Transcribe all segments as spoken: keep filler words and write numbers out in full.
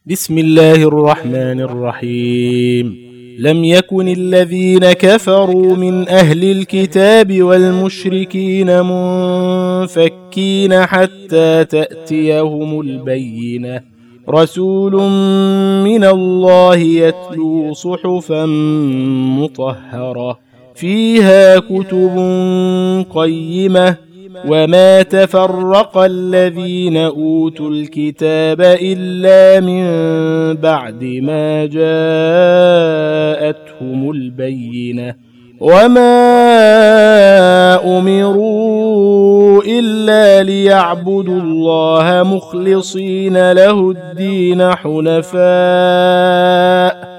بسم الله الرحمن الرحيم. لم يكن الذين كفروا من أهل الكتاب والمشركين منفكين حتى تأتيهم البينة، رسول من الله يتلو صحفا مطهرة فيها كتب قيمة، وما تفرق الذين أوتوا الكتاب إلا من بعد ما جاءتهم البينة، وما أمروا إلا ليعبدوا الله مخلصين له الدين حنفاء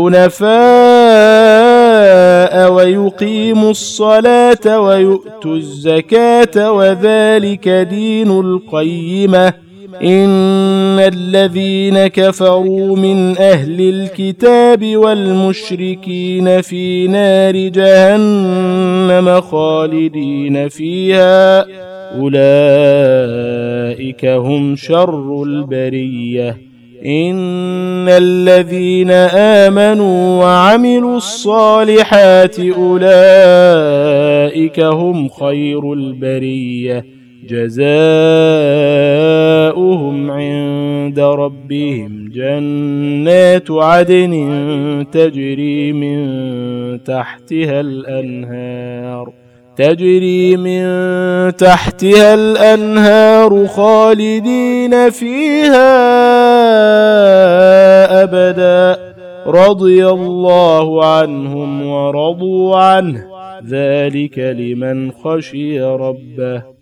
حنفاء ويقيموا الصلاة ويؤتوا الزكاة وذلك دين القيمة. إن الذين كفروا من أهل الكتاب والمشركين في نار جهنم خالدين فيها، أولئك هم شر البرية. إن الذين آمنوا وعملوا الصالحات أولئك هم خير البرية، جزاؤهم عند ربهم جنات عدن تجري من تحتها الأنهار تجري من تحتها الأنهار خالدين فيها أبدا، رضي الله عنهم ورضوا عنه، ذلك لمن خشي ربه.